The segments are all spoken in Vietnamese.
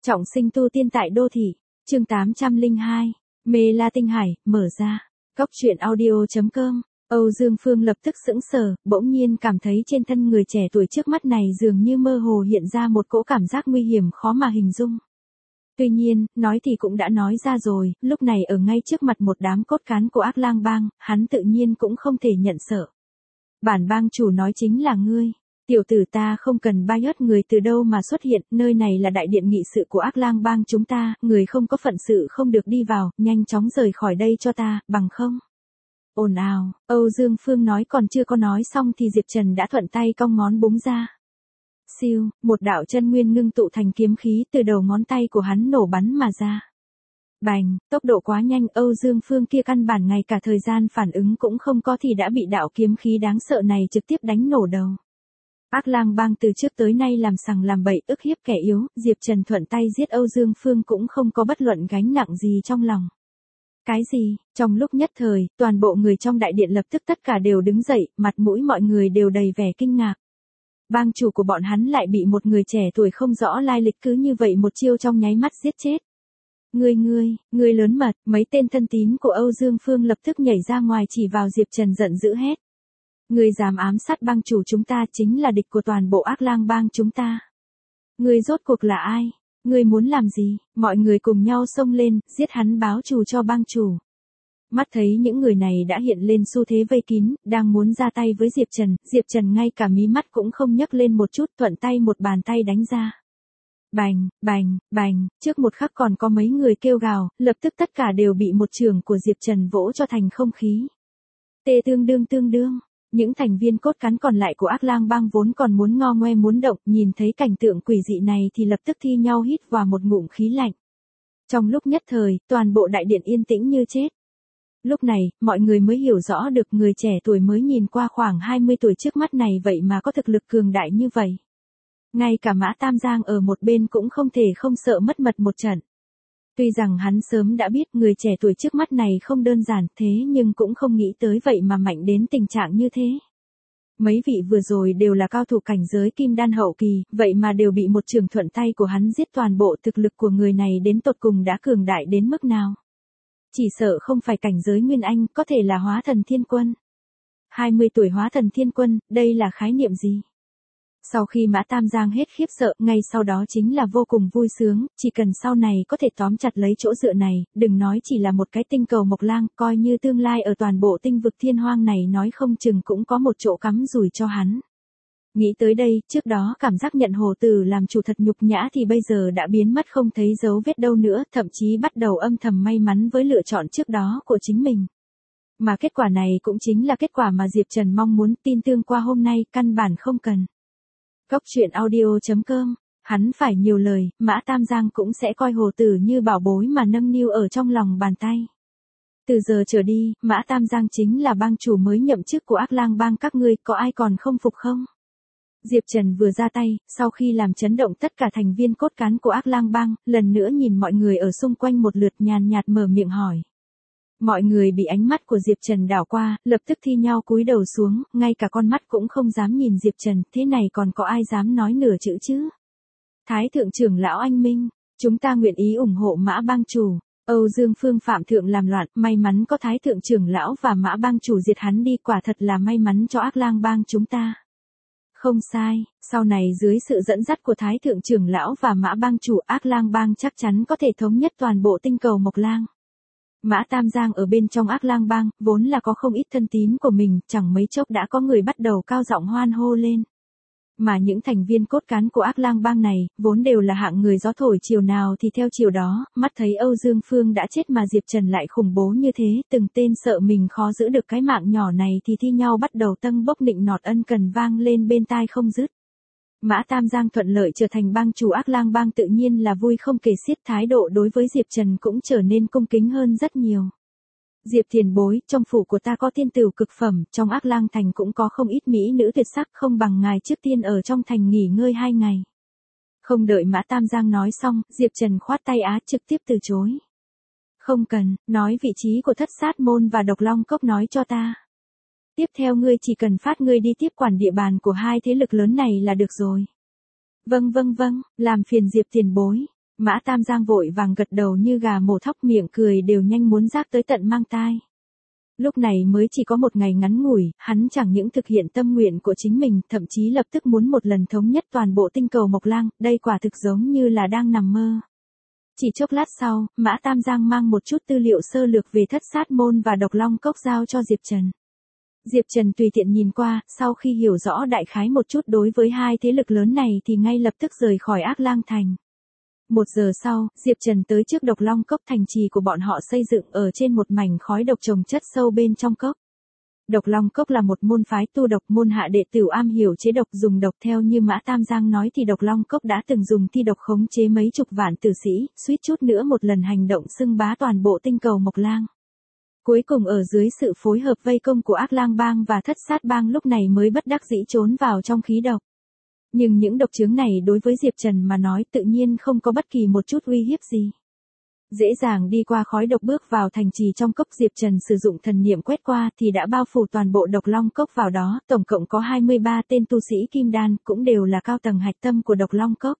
Trọng sinh tu tiên tại đô thị, chương 802, Mê La Tinh Hải, mở ra. Cóc truyện audio.com. Âu Dương Phương lập tức sững sờ, bỗng nhiên cảm thấy trên thân người trẻ tuổi trước mắt này dường như mơ hồ hiện ra một cỗ cảm giác nguy hiểm khó mà hình dung. Tuy nhiên, nói thì cũng đã nói ra rồi, lúc này ở ngay trước mặt một đám cốt cán của Ác Lang Bang, hắn tự nhiên cũng không thể nhận sợ. Bản bang chủ nói chính là ngươi. Tiểu tử ta không cần bias người từ đâu mà xuất hiện, nơi này là đại điện nghị sự của Ác Lang Bang chúng ta, người không có phận sự không được đi vào, nhanh chóng rời khỏi đây cho ta, bằng không. Ồn ào, Âu Dương Phương nói còn chưa có nói xong thì Diệp Trần đã thuận tay cong ngón búng ra. Siêu, một đạo chân nguyên ngưng tụ thành kiếm khí từ đầu ngón tay của hắn nổ bắn mà ra. Bành, tốc độ quá nhanh, Âu Dương Phương kia căn bản ngay cả thời gian phản ứng cũng không có thì đã bị đạo kiếm khí đáng sợ này trực tiếp đánh nổ đầu. Ác Lang Bang từ trước tới nay làm sằng làm bậy ức hiếp kẻ yếu, Diệp Trần thuận tay giết Âu Dương Phương cũng không có bất luận gánh nặng gì trong lòng. Cái gì? Trong lúc nhất thời, toàn bộ người trong đại điện lập tức tất cả đều đứng dậy, mặt mũi mọi người đều đầy vẻ kinh ngạc. Bang chủ của bọn hắn lại bị một người trẻ tuổi không rõ lai lịch cứ như vậy một chiêu trong nháy mắt giết chết. Ngươi lớn mật, mấy tên thân tín của Âu Dương Phương lập tức nhảy ra ngoài chỉ vào Diệp Trần giận dữ hét. Ngươi dám ám sát bang chủ chúng ta chính là địch của toàn bộ Ác Lang Bang chúng ta. Ngươi rốt cuộc là ai? Ngươi muốn làm gì? Mọi người cùng nhau xông lên, giết hắn báo thù cho bang chủ. Mắt thấy những người này đã hiện lên xu thế vây kín, đang muốn ra tay với Diệp Trần ngay cả mí mắt cũng không nhấc lên một chút, thuận tay một bàn tay đánh ra. Bành, bành, bành, trước một khắc còn có mấy người kêu gào, lập tức tất cả đều bị một chưởng của Diệp Trần vỗ cho thành không khí. Tê tương đương. Những thành viên cốt cán còn lại của Ác Lang Bang vốn còn muốn ngo ngoe muốn động, nhìn thấy cảnh tượng quỷ dị này thì lập tức thi nhau hít vào một ngụm khí lạnh. Trong lúc nhất thời, toàn bộ đại điện yên tĩnh như chết. Lúc này, mọi người mới hiểu rõ được người trẻ tuổi mới nhìn qua khoảng 20 tuổi trước mắt này vậy mà có thực lực cường đại như vậy. Ngay cả Mã Tam Giang ở một bên cũng không thể không sợ mất mật một trận. Tuy rằng hắn sớm đã biết người trẻ tuổi trước mắt này không đơn giản thế nhưng cũng không nghĩ tới vậy mà mạnh đến tình trạng như thế. Mấy vị vừa rồi đều là cao thủ cảnh giới kim đan hậu kỳ, vậy mà đều bị một trường thuận tay của hắn giết, toàn bộ thực lực của người này đến tột cùng đã cường đại đến mức nào. Chỉ sợ không phải cảnh giới Nguyên Anh, có thể là hóa thần thiên quân. 20 tuổi hóa thần thiên quân, đây là khái niệm gì? Sau khi Mã Tam Giang hết khiếp sợ, ngay sau đó chính là vô cùng vui sướng, chỉ cần sau này có thể tóm chặt lấy chỗ dựa này, đừng nói chỉ là một cái tinh cầu Mộc Lang, coi như tương lai ở toàn bộ tinh vực thiên hoang này nói không chừng cũng có một chỗ cắm rủi cho hắn. Nghĩ tới đây, trước đó cảm giác nhận hồ tử làm chủ thật nhục nhã thì bây giờ đã biến mất không thấy dấu vết đâu nữa, thậm chí bắt đầu âm thầm may mắn với lựa chọn trước đó của chính mình. Mà kết quả này cũng chính là kết quả mà Diệp Trần mong muốn, tin tương qua hôm nay, căn bản không cần. Cóc truyện audio.com, hắn phải nhiều lời, Mã Tam Giang cũng sẽ coi hồ tử như bảo bối mà nâng niu ở trong lòng bàn tay. Từ giờ trở đi, Mã Tam Giang chính là bang chủ mới nhậm chức của Ác Lang Bang các ngươi, có ai còn không phục không? Diệp Trần vừa ra tay, sau khi làm chấn động tất cả thành viên cốt cán của Ác Lang Bang, lần nữa nhìn mọi người ở xung quanh một lượt nhàn nhạt mở miệng hỏi. Mọi người bị ánh mắt của Diệp Trần đảo qua, lập tức thi nhau cúi đầu xuống, ngay cả con mắt cũng không dám nhìn Diệp Trần, thế này còn có ai dám nói nửa chữ chứ? Thái thượng trưởng lão anh minh, chúng ta nguyện ý ủng hộ Mã bang chủ. Âu Dương Phương phạm thượng làm loạn, may mắn có Thái thượng trưởng lão và Mã bang chủ diệt hắn đi, quả thật là may mắn cho Ác Lang Bang chúng ta. Không sai, sau này dưới sự dẫn dắt của Thái thượng trưởng lão và Mã bang chủ, Ác Lang Bang chắc chắn có thể thống nhất toàn bộ tinh cầu Mộc Lang. Mã Tam Giang ở bên trong Ác Lang Bang, vốn là có không ít thân tín của mình, chẳng mấy chốc đã có người bắt đầu cao giọng hoan hô lên. Mà những thành viên cốt cán của Ác Lang Bang này, vốn đều là hạng người gió thổi chiều nào thì theo chiều đó, mắt thấy Âu Dương Phương đã chết mà Diệp Trần lại khủng bố như thế, từng tên sợ mình khó giữ được cái mạng nhỏ này thì thi nhau bắt đầu tâng bốc nịnh nọt ân cần vang lên bên tai không dứt. Mã Tam Giang thuận lợi trở thành bang chủ Ác Lang Bang tự nhiên là vui không kể xiết, thái độ đối với Diệp Trần cũng trở nên cung kính hơn rất nhiều. Diệp tiền bối, trong phủ của ta có tiên tửu cực phẩm, trong Ác Lang thành cũng có không ít mỹ nữ tuyệt sắc, không bằng ngài trước tiên ở trong thành nghỉ ngơi 2 ngày. Không đợi Mã Tam Giang nói xong, Diệp Trần khoát tay trực tiếp từ chối. Không cần, nói vị trí của Thất Sát Môn và Độc Long Cốc nói cho ta. Tiếp theo ngươi chỉ cần phát ngươi đi tiếp quản địa bàn của hai thế lực lớn này là được rồi. Vâng, làm phiền Diệp tiền bối. Mã Tam Giang vội vàng gật đầu như gà mổ thóc, miệng cười đều nhanh muốn rác tới tận mang tai. Lúc này mới chỉ có một ngày ngắn ngủi, hắn chẳng những thực hiện tâm nguyện của chính mình, thậm chí lập tức muốn một lần thống nhất toàn bộ tinh cầu Mộc Lang, đây quả thực giống như là đang nằm mơ. Chỉ chốc lát sau, Mã Tam Giang mang một chút tư liệu sơ lược về Thất Sát Môn và Độc Long Cốc giao cho Diệp Trần. Diệp Trần tùy tiện nhìn qua, sau khi hiểu rõ đại khái một chút đối với hai thế lực lớn này thì ngay lập tức rời khỏi Ác Lang Thành. 1 giờ sau, Diệp Trần tới trước Độc Long Cốc, thành trì của bọn họ xây dựng ở trên một mảnh khói độc trồng chất sâu bên trong cốc. Độc Long Cốc là một môn phái tu độc, môn hạ đệ tử am hiểu chế độc dùng độc, theo như Mã Tam Giang nói thì Độc Long Cốc đã từng dùng thi độc khống chế mấy chục vạn tử sĩ, suýt chút nữa một lần hành động xưng bá toàn bộ tinh cầu Mộc Lang. Cuối cùng ở dưới sự phối hợp vây công của Ác Lang Bang và Thất Sát Bang lúc này mới bất đắc dĩ trốn vào trong khí độc. Nhưng những độc chứng này đối với Diệp Trần mà nói tự nhiên không có bất kỳ một chút uy hiếp gì. Dễ dàng đi qua khói độc bước vào thành trì trong cốc, Diệp Trần sử dụng thần niệm quét qua thì đã bao phủ toàn bộ Độc Long Cốc vào đó, tổng cộng có 23 tên tu sĩ kim đan, cũng đều là cao tầng hạch tâm của Độc Long Cốc.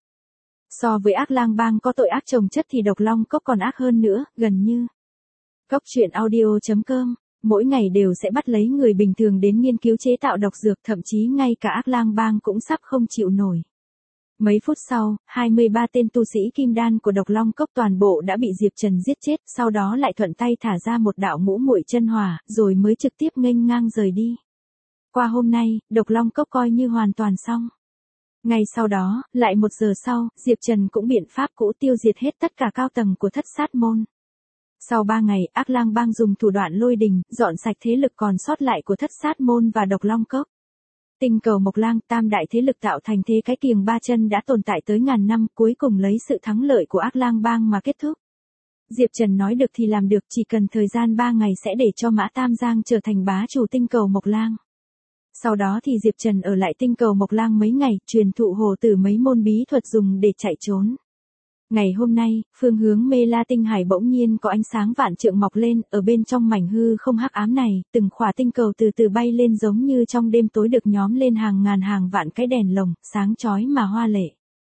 So với Ác Lang Bang có tội ác chồng chất thì Độc Long Cốc còn ác hơn nữa, gần như. Cốc truyện audio.com, mỗi ngày đều sẽ bắt lấy người bình thường đến nghiên cứu chế tạo độc dược, thậm chí ngay cả Ác Lang Bang cũng sắp không chịu nổi. Mấy phút sau, 23 tên tu sĩ kim đan của Độc Long Cốc toàn bộ đã bị Diệp Trần giết chết, sau đó lại thuận tay thả ra một đạo ngũ muội chân hỏa, rồi mới trực tiếp nghênh ngang rời đi. Qua hôm nay, Độc Long Cốc coi như hoàn toàn xong. Ngay sau đó, lại 1 giờ sau, Diệp Trần cũng biện pháp cũ tiêu diệt hết tất cả cao tầng của Thất Sát Môn. Sau 3 ngày, Ác Lang Bang dùng thủ đoạn lôi đình, dọn sạch thế lực còn sót lại của Thất Sát Môn và Độc Long Cốc. Tinh cầu Mộc Lang, tam đại thế lực tạo thành thế cái kiềng ba chân đã tồn tại tới ngàn năm, cuối cùng lấy sự thắng lợi của Ác Lang Bang mà kết thúc. Diệp Trần nói được thì làm được, chỉ cần thời gian 3 ngày sẽ để cho Mã Tam Giang trở thành bá chủ tinh cầu Mộc Lang. Sau đó thì Diệp Trần ở lại tinh cầu Mộc Lang mấy ngày, truyền thụ hồ tử mấy môn bí thuật dùng để chạy trốn. Ngày hôm nay, phương hướng Mê La Tinh Hải bỗng nhiên có ánh sáng vạn trượng mọc lên, ở bên trong mảnh hư không hắc ám này, từng khỏa tinh cầu từ từ bay lên giống như trong đêm tối được nhóm lên hàng ngàn hàng vạn cái đèn lồng, sáng chói mà hoa lệ.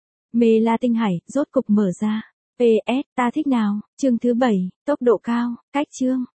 Mê La Tinh Hải, rốt cục mở ra. PS, ta thích nào, chương thứ 7, tốc độ cao, cách chương.